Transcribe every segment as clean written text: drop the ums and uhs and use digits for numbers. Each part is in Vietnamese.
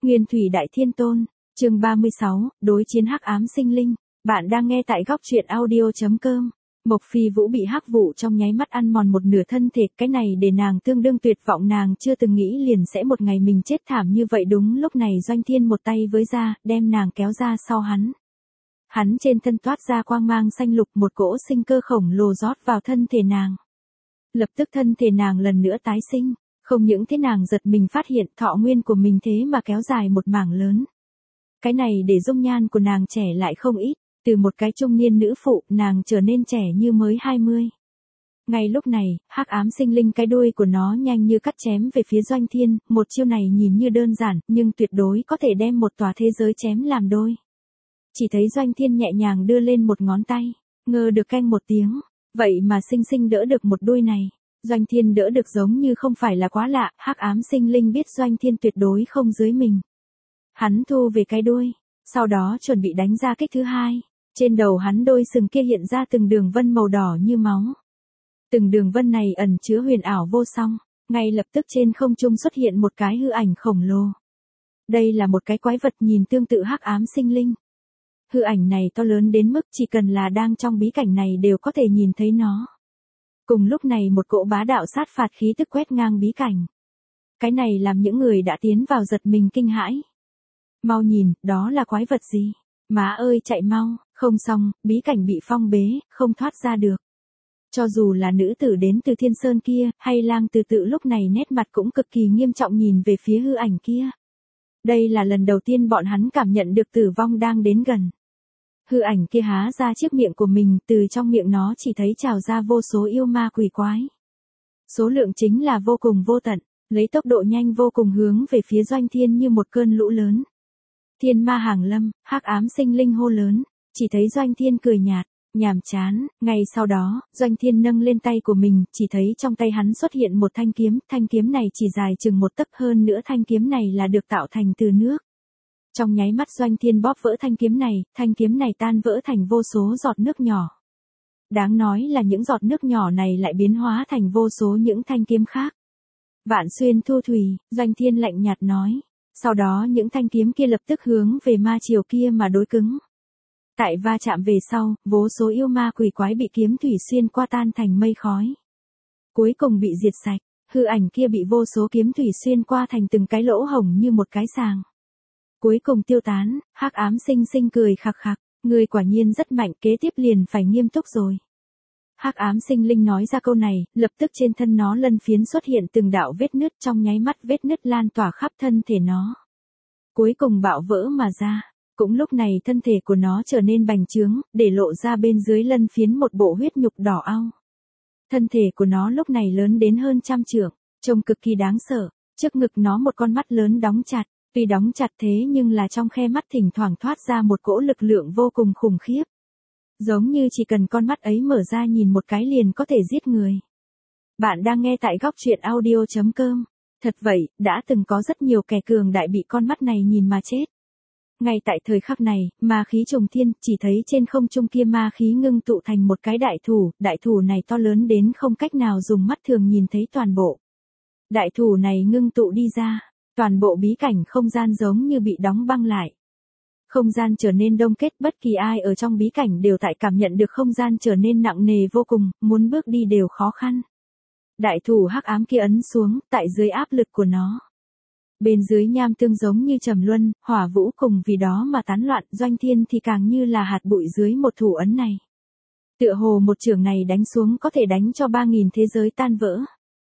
Nguyên Thủy Đại Thiên Tôn, chương 36, đối chiến hắc ám sinh linh. Bạn đang nghe tại góc truyện audio.com. Mộc Phi Vũ bị hắc vụ trong nháy mắt ăn mòn một nửa thân thể, cái này để nàng tương đương tuyệt vọng, nàng chưa từng nghĩ liền sẽ một ngày mình chết thảm như vậy. Đúng lúc này Doanh Thiên một tay với ra, đem nàng kéo ra sau hắn. Hắn trên thân toát ra quang mang xanh lục, một cỗ sinh cơ khổng lồ rót vào thân thể nàng. Lập tức thân thể nàng lần nữa tái sinh, không những thế nàng giật mình phát hiện thọ nguyên của mình thế mà kéo dài một mảng lớn. Cái này để dung nhan của nàng trẻ lại không ít, từ một cái trung niên nữ phụ, nàng trở nên trẻ như mới 20. Ngay lúc này, hắc ám sinh linh cái đuôi của nó nhanh như cắt chém về phía Doanh Thiên, một chiêu này nhìn như đơn giản, nhưng tuyệt đối có thể đem một tòa thế giới chém làm đôi. Chỉ thấy Doanh Thiên nhẹ nhàng đưa lên một ngón tay, ngơ được canh một tiếng, vậy mà sinh sinh đỡ được một đuôi này. Doanh Thiên đỡ được giống như không phải là quá lạ, hắc ám sinh linh biết Doanh Thiên tuyệt đối không dưới mình. Hắn thu về cái đuôi, sau đó chuẩn bị đánh ra kích thứ hai. Trên đầu hắn đôi sừng kia hiện ra từng đường vân màu đỏ như máu. Từng đường vân này ẩn chứa huyền ảo vô song, ngay lập tức trên không trung xuất hiện một cái hư ảnh khổng lồ. Đây là một cái quái vật nhìn tương tự hắc ám sinh linh. Hư ảnh này to lớn đến mức chỉ cần là đang trong bí cảnh này đều có thể nhìn thấy nó. Cùng lúc này một cỗ bá đạo sát phạt khí tức quét ngang bí cảnh. Cái này làm những người đã tiến vào giật mình kinh hãi. Mau nhìn, đó là quái vật gì? Má ơi chạy mau, không xong, bí cảnh bị phong bế, không thoát ra được. Cho dù là nữ tử đến từ Thiên Sơn kia, hay lang từ tự lúc này nét mặt cũng cực kỳ nghiêm trọng nhìn về phía hư ảnh kia. Đây là lần đầu tiên bọn hắn cảm nhận được tử vong đang đến gần. Hư ảnh kia há ra chiếc miệng của mình, từ trong miệng nó chỉ thấy trào ra vô số yêu ma quỷ quái. Số lượng chính là vô cùng vô tận, lấy tốc độ nhanh vô cùng hướng về phía Doanh Thiên như một cơn lũ lớn. Thiên ma hàng lâm, hắc ám sinh linh hô lớn, chỉ thấy Doanh Thiên cười nhạt, nhàm chán. Ngay sau đó, Doanh Thiên nâng lên tay của mình, chỉ thấy trong tay hắn xuất hiện một thanh kiếm này chỉ dài chừng một tấc, hơn nữa thanh kiếm này là được tạo thành từ nước. Trong nháy mắt Doanh Thiên bóp vỡ thanh kiếm này tan vỡ thành vô số giọt nước nhỏ. Đáng nói là những giọt nước nhỏ này lại biến hóa thành vô số những thanh kiếm khác. Vạn xuyên thu thủy, Doanh Thiên lạnh nhạt nói. Sau đó những thanh kiếm kia lập tức hướng về ma triều kia mà đối cứng. Tại va chạm về sau, vô số yêu ma quỷ quái bị kiếm thủy xuyên qua tan thành mây khói. Cuối cùng bị diệt sạch, hư ảnh kia bị vô số kiếm thủy xuyên qua thành từng cái lỗ hổng như một cái sàng. Cuối cùng tiêu tán, hắc ám sinh sinh cười khặc khặc, người quả nhiên rất mạnh, kế tiếp liền phải nghiêm túc rồi. Hắc ám sinh linh nói ra câu này, lập tức trên thân nó lân phiến xuất hiện từng đạo vết nứt, trong nháy mắt vết nứt lan tỏa khắp thân thể nó. Cuối cùng bạo vỡ mà ra, cũng lúc này thân thể của nó trở nên bành trướng, để lộ ra bên dưới lân phiến một bộ huyết nhục đỏ au. Thân thể của nó lúc này lớn đến hơn 100 trượng, trông cực kỳ đáng sợ, trước ngực nó một con mắt lớn đóng chặt. Tuy đóng chặt thế nhưng là trong khe mắt thỉnh thoảng thoát ra một cỗ lực lượng vô cùng khủng khiếp. Giống như chỉ cần con mắt ấy mở ra nhìn một cái liền có thể giết người. Bạn đang nghe tại góc truyện audio.com. Thật vậy, đã từng có rất nhiều kẻ cường đại bị con mắt này nhìn mà chết. Ngay tại thời khắc này, ma khí trùng thiên, chỉ thấy trên không trung kia ma khí ngưng tụ thành một cái đại thủ này to lớn đến không cách nào dùng mắt thường nhìn thấy toàn bộ. Đại thủ này ngưng tụ đi ra. Toàn bộ bí cảnh không gian giống như bị đóng băng lại. Không gian trở nên đông kết, bất kỳ ai ở trong bí cảnh đều tại cảm nhận được không gian trở nên nặng nề vô cùng, muốn bước đi đều khó khăn. Đại thủ hắc ám kia ấn xuống, tại dưới áp lực của nó. Bên dưới nham tương giống như trầm luân, hỏa vũ cùng vì đó mà tán loạn, Doanh Thiên thì càng như là hạt bụi dưới một thủ ấn này. Tựa hồ một chưởng này đánh xuống có thể đánh cho 3.000 thế giới tan vỡ.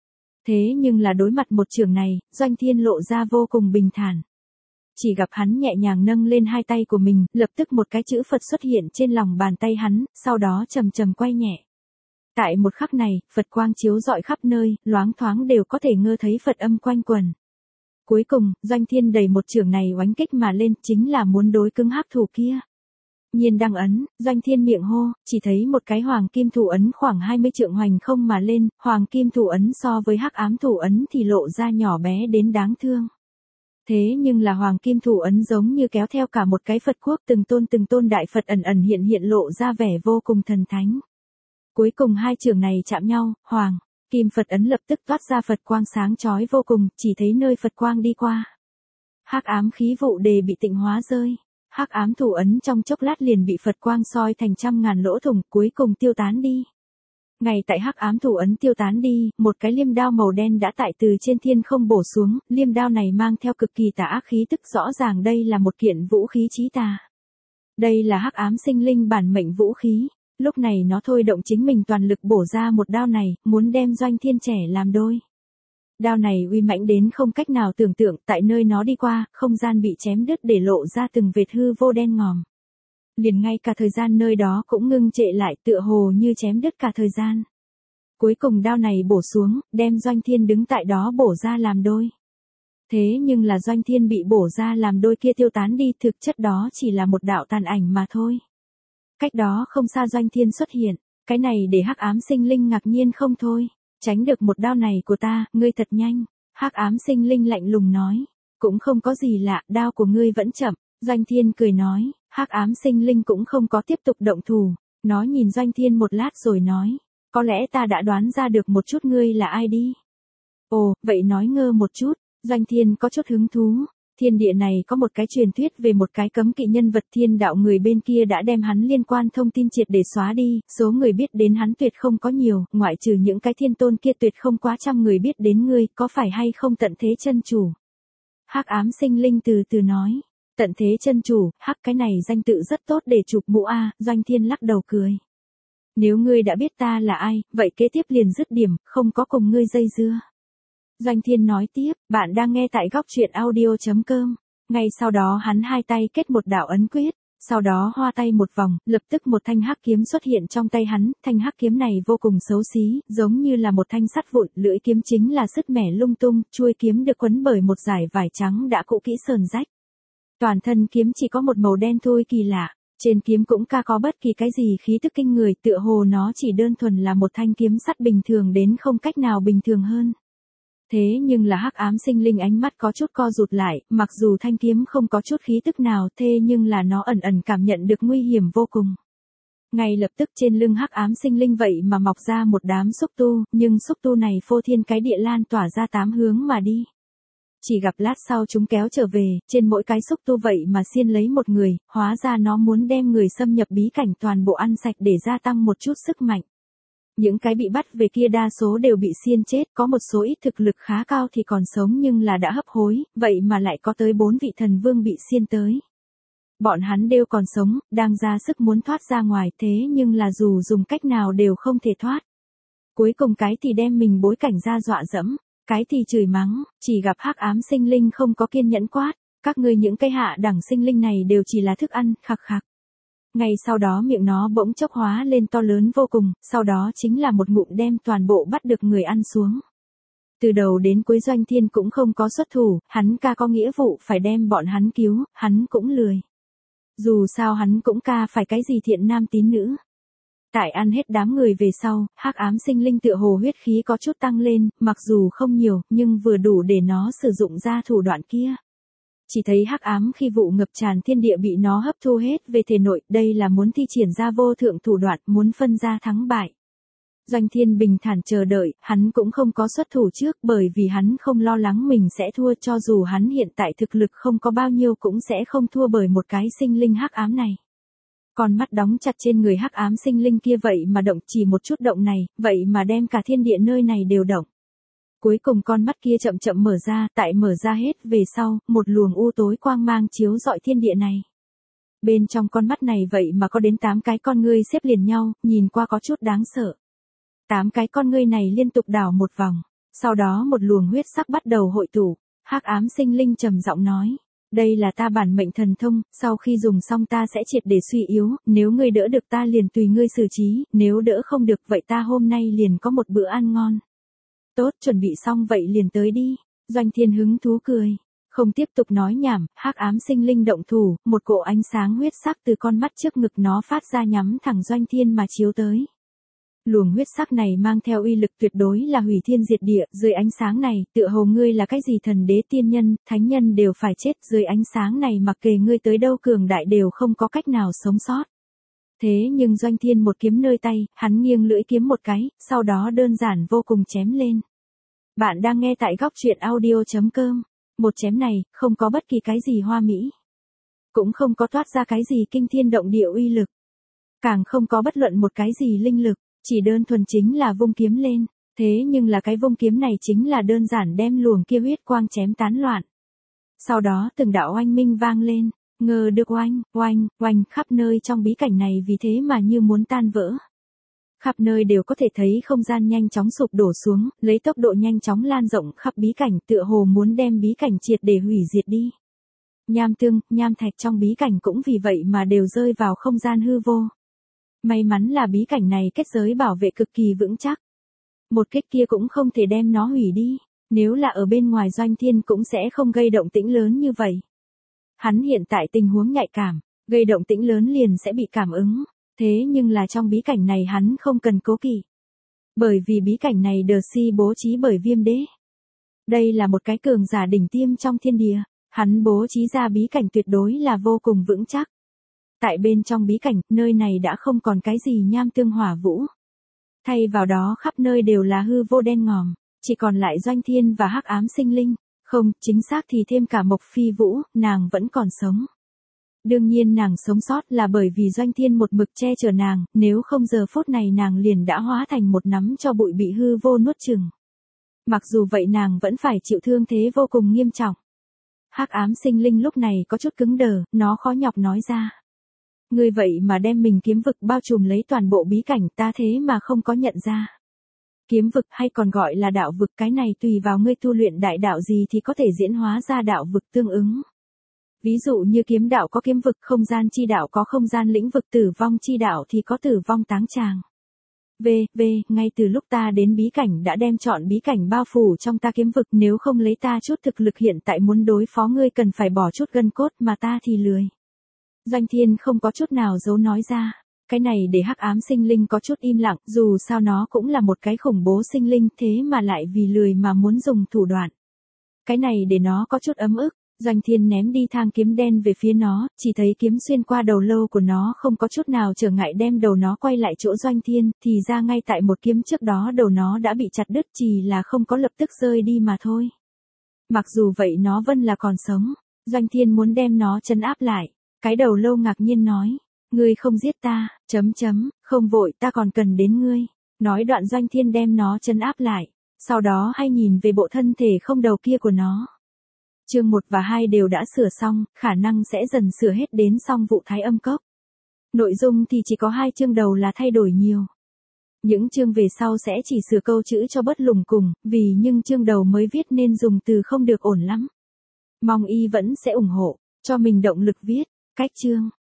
Thế nhưng là đối mặt một chưởng này, Doanh Thiên lộ ra vô cùng bình thản. Chỉ gặp hắn nhẹ nhàng nâng lên hai tay của mình, lập tức một cái chữ Phật xuất hiện trên lòng bàn tay hắn, sau đó chầm chầm quay nhẹ. Tại một khắc này, Phật quang chiếu rọi khắp nơi, loáng thoáng đều có thể ngơ thấy Phật âm quanh quần. Cuối cùng, Doanh Thiên đẩy một chưởng này oánh kích mà lên, chính là muốn đối cứng hắc thủ kia. Nhiên đăng ấn, Doanh Thiên miệng hô, chỉ thấy một cái hoàng kim thủ ấn khoảng 20 trượng hoành không mà lên, hoàng kim thủ ấn so với hắc ám thủ ấn thì lộ ra nhỏ bé đến đáng thương. Thế nhưng là hoàng kim thủ ấn giống như kéo theo cả một cái Phật quốc, từng tôn đại Phật ẩn ẩn hiện lộ ra vẻ vô cùng thần thánh. Cuối cùng hai chưởng này chạm nhau, hoàng kim Phật ấn lập tức toát ra Phật quang sáng chói vô cùng, chỉ thấy nơi Phật quang đi qua. Hắc ám khí vụ đề bị tịnh hóa rơi. Hắc ám thủ ấn trong chốc lát liền bị Phật quang soi thành trăm ngàn lỗ thủng, cuối cùng tiêu tán đi. Ngay tại hắc ám thủ ấn tiêu tán đi, một cái liêm đao màu đen đã tại từ trên thiên không bổ xuống, liêm đao này mang theo cực kỳ tà ác khí tức, rõ ràng đây là một kiện vũ khí chí tà. Đây là hắc ám sinh linh bản mệnh vũ khí, lúc này nó thôi động chính mình toàn lực bổ ra một đao này, muốn đem Doanh Thiên trẻ làm đôi. Đao này uy mãnh đến không cách nào tưởng tượng, tại nơi nó đi qua, không gian bị chém đứt để lộ ra từng vệt hư vô đen ngòm. Liền ngay cả thời gian nơi đó cũng ngưng trệ lại, tựa hồ như chém đứt cả thời gian. Cuối cùng đao này bổ xuống, đem Doanh Thiên đứng tại đó bổ ra làm đôi. Thế nhưng là Doanh Thiên bị bổ ra làm đôi kia tiêu tán đi, thực chất đó chỉ là một đạo tàn ảnh mà thôi. Cách đó không xa Doanh Thiên xuất hiện, cái này để hắc ám sinh linh ngạc nhiên không thôi. Tránh được một đao này của ta, ngươi thật nhanh. Hắc ám sinh linh lạnh lùng nói. Cũng không có gì lạ, đao của ngươi vẫn chậm. Doanh Thiên cười nói, hắc ám sinh linh cũng không có tiếp tục động thủ. Nó nhìn Doanh Thiên một lát rồi nói, có lẽ ta đã đoán ra được một chút ngươi là ai đi. Ồ, vậy nói ngơ một chút. Doanh Thiên có chút hứng thú. Thiên địa này có một cái truyền thuyết về một cái cấm kỵ nhân vật thiên đạo, người bên kia đã đem hắn liên quan thông tin triệt để xóa đi, số người biết đến hắn tuyệt không có nhiều, ngoại trừ những cái thiên tôn kia tuyệt không quá trăm người biết đến ngươi, có phải hay không tận thế chân chủ? Hắc ám sinh linh từ từ nói, tận thế chân chủ, hắc cái này danh tự rất tốt để chụp mũ a. Doanh Thiên lắc đầu cười. Nếu ngươi đã biết ta là ai, vậy kế tiếp liền dứt điểm, không có cùng ngươi dây dưa. Doanh Thiên nói tiếp, bạn đang nghe tại góc truyện audio.com. Ngay sau đó hắn hai tay kết một đạo ấn quyết, sau đó hoa tay một vòng, lập tức một thanh hắc kiếm xuất hiện trong tay hắn, thanh hắc kiếm này vô cùng xấu xí, giống như là một thanh sắt vụn, lưỡi kiếm chính là sứt mẻ lung tung, chuôi kiếm được quấn bởi một dải vải trắng đã cũ kỹ sờn rách. Toàn thân kiếm chỉ có một màu đen thôi kỳ lạ, trên kiếm cũng có bất kỳ cái gì khí tức kinh người, tựa hồ nó chỉ đơn thuần là một thanh kiếm sắt bình thường đến không cách nào bình thường hơn. Thế nhưng là hắc ám sinh linh ánh mắt có chút co rụt lại, mặc dù thanh kiếm không có chút khí tức nào, thế nhưng là nó ẩn ẩn cảm nhận được nguy hiểm vô cùng. Ngay lập tức trên lưng hắc ám sinh linh vậy mà mọc ra một đám xúc tu, nhưng xúc tu này phô thiên cái địa lan tỏa ra tám hướng mà đi. Chỉ gặp lát sau chúng kéo trở về, trên mỗi cái xúc tu vậy mà xiên lấy một người, hóa ra nó muốn đem người xâm nhập bí cảnh toàn bộ ăn sạch để gia tăng một chút sức mạnh. Những cái bị bắt về kia đa số đều bị xiên chết, có một số ít thực lực khá cao thì còn sống nhưng là đã hấp hối, vậy mà lại có tới 4 vị thần vương bị xiên tới. Bọn hắn đều còn sống, đang ra sức muốn thoát ra ngoài, thế nhưng là dù dùng cách nào đều không thể thoát. Cuối cùng cái thì đem mình bối cảnh ra dọa dẫm, cái thì chửi mắng, chỉ gặp hắc ám sinh linh không có kiên nhẫn quát, các ngươi những cái hạ đẳng sinh linh này đều chỉ là thức ăn, khặc khặc. Ngay sau đó miệng nó bỗng chốc hóa lên to lớn vô cùng, sau đó chính là một ngụm đem toàn bộ bắt được người ăn xuống. Từ đầu đến cuối Doanh Thiên cũng không có xuất thủ, hắn có nghĩa vụ phải đem bọn hắn cứu, hắn cũng lười. Dù sao hắn cũng phải cái gì thiện nam tín nữ. Tại ăn hết đám người về sau, hắc ám sinh linh tựa hồ huyết khí có chút tăng lên, mặc dù không nhiều, nhưng vừa đủ để nó sử dụng ra thủ đoạn kia. Chỉ thấy hắc ám khi vụ ngập tràn thiên địa bị nó hấp thu hết về thể nội, đây là muốn thi triển ra vô thượng thủ đoạn, muốn phân ra thắng bại. Doanh Thiên bình thản chờ đợi, hắn cũng không có xuất thủ trước bởi vì hắn không lo lắng mình sẽ thua, cho dù hắn hiện tại thực lực không có bao nhiêu cũng sẽ không thua bởi một cái sinh linh hắc ám này. Con mắt đóng chặt trên người hắc ám sinh linh kia vậy mà động, chỉ một chút động này, vậy mà đem cả thiên địa nơi này đều động. Cuối cùng con mắt kia chậm chậm mở ra, tại mở ra hết về sau, một luồng u tối quang mang chiếu rọi thiên địa này. Bên trong con mắt này vậy mà có đến 8 cái con ngươi xếp liền nhau, nhìn qua có chút đáng sợ. 8 cái con ngươi này liên tục đảo một vòng, sau đó một luồng huyết sắc bắt đầu hội tụ. Hắc ám sinh linh trầm giọng nói, đây là ta bản mệnh thần thông, sau khi dùng xong ta sẽ triệt để suy yếu, nếu ngươi đỡ được ta liền tùy ngươi xử trí, nếu đỡ không được vậy ta hôm nay liền có một bữa ăn ngon. Tốt, chuẩn bị xong vậy liền tới đi. Doanh Thiên hứng thú cười. Không tiếp tục nói nhảm, hắc ám sinh linh động thủ, một cỗ ánh sáng huyết sắc từ con mắt trước ngực nó phát ra nhắm thẳng Doanh Thiên mà chiếu tới. Luồng huyết sắc này mang theo uy lực tuyệt đối là hủy thiên diệt địa, dưới ánh sáng này, tựa hồ ngươi là cái gì thần đế tiên nhân, thánh nhân đều phải chết, dưới ánh sáng này mặc kệ ngươi tới đâu cường đại đều không có cách nào sống sót. Thế nhưng Doanh Thiên một kiếm nơi tay, hắn nghiêng lưỡi kiếm một cái, sau đó đơn giản vô cùng chém lên. Bạn đang nghe tại góc truyện audio.com. Một chém này, không có bất kỳ cái gì hoa mỹ. Cũng không có toát ra cái gì kinh thiên động địa uy lực. Càng không có bất luận một cái gì linh lực, chỉ đơn thuần chính là vung kiếm lên. Thế nhưng là cái vung kiếm này chính là đơn giản đem luồng kia huyết quang chém tán loạn. Sau đó từng đạo oanh minh vang lên, ngờ được oanh, oanh, oanh khắp nơi trong bí cảnh này vì thế mà như muốn tan vỡ. Khắp nơi đều có thể thấy không gian nhanh chóng sụp đổ xuống, lấy tốc độ nhanh chóng lan rộng khắp bí cảnh tựa hồ muốn đem bí cảnh triệt để hủy diệt đi. Nham tương, nham thạch trong bí cảnh cũng vì vậy mà đều rơi vào không gian hư vô. May mắn là bí cảnh này kết giới bảo vệ cực kỳ vững chắc. Một kích kia cũng không thể đem nó hủy đi, nếu là ở bên ngoài Doanh Thiên cũng sẽ không gây động tĩnh lớn như vậy. Hắn hiện tại tình huống nhạy cảm, gây động tĩnh lớn liền sẽ bị cảm ứng, thế nhưng là trong bí cảnh này hắn không cần cố kỵ. Bởi vì bí cảnh này được bố trí bởi Viêm Đế. Đây là một cái cường giả đỉnh tiêm trong thiên địa, hắn bố trí ra bí cảnh tuyệt đối là vô cùng vững chắc. Tại bên trong bí cảnh, nơi này đã không còn cái gì nham tương hỏa vũ. Thay vào đó khắp nơi đều là hư vô đen ngòm, chỉ còn lại Doanh Thiên và hắc ám sinh linh, không, chính xác thì thêm cả Mộc Phi Vũ, nàng vẫn còn sống. Đương nhiên nàng sống sót là bởi vì Doanh Thiên một mực che chở nàng, nếu không giờ phút này nàng liền đã hóa thành một nắm cho bụi bị hư vô nuốt chửng. Mặc dù vậy nàng vẫn phải chịu thương thế vô cùng nghiêm trọng. Hắc ám sinh linh lúc này có chút cứng đờ, nó khó nhọc nói ra. Ngươi vậy mà đem mình kiếm vực bao trùm lấy toàn bộ bí cảnh, ta thế mà không có nhận ra. Kiếm vực hay còn gọi là đạo vực, cái này tùy vào ngươi tu luyện đại đạo gì thì có thể diễn hóa ra đạo vực tương ứng. Ví dụ như kiếm đạo có kiếm vực, không gian chi đạo có không gian lĩnh vực, tử vong chi đạo thì có tử vong táng tràng. Ngay từ lúc ta đến bí cảnh đã đem chọn bí cảnh bao phủ trong ta kiếm vực, nếu không lấy ta chút thực lực hiện tại muốn đối phó ngươi cần phải bỏ chút gân cốt mà ta thì lười. Doanh Thiên không có chút nào giấu nói ra, cái này để hắc ám sinh linh có chút im lặng, dù sao nó cũng là một cái khủng bố sinh linh thế mà lại vì lười mà muốn dùng thủ đoạn. Cái này để nó có chút ấm ức. Doanh Thiên ném đi thang kiếm đen về phía nó, chỉ thấy kiếm xuyên qua đầu lâu của nó không có chút nào trở ngại đem đầu nó quay lại chỗ Doanh Thiên, thì ra ngay tại một kiếm trước đó đầu nó đã bị chặt đứt, chỉ là không có lập tức rơi đi mà thôi. Mặc dù vậy nó vẫn là còn sống, Doanh Thiên muốn đem nó trấn áp lại, cái đầu lâu ngạc nhiên nói, ngươi không giết ta, không vội ta còn cần đến ngươi. Nói đoạn Doanh Thiên đem nó trấn áp lại, sau đó hay nhìn về bộ thân thể không đầu kia của nó. Chương 1 và 2 đều đã sửa xong, khả năng sẽ dần sửa hết đến xong vụ Thái Âm Cốc. Nội dung thì chỉ có 2 chương đầu là thay đổi nhiều. Những chương về sau sẽ chỉ sửa câu chữ cho bớt lủng củng, vì nhưng chương đầu mới viết nên dùng từ không được ổn lắm. Mong y vẫn sẽ ủng hộ, cho mình động lực viết, cách chương.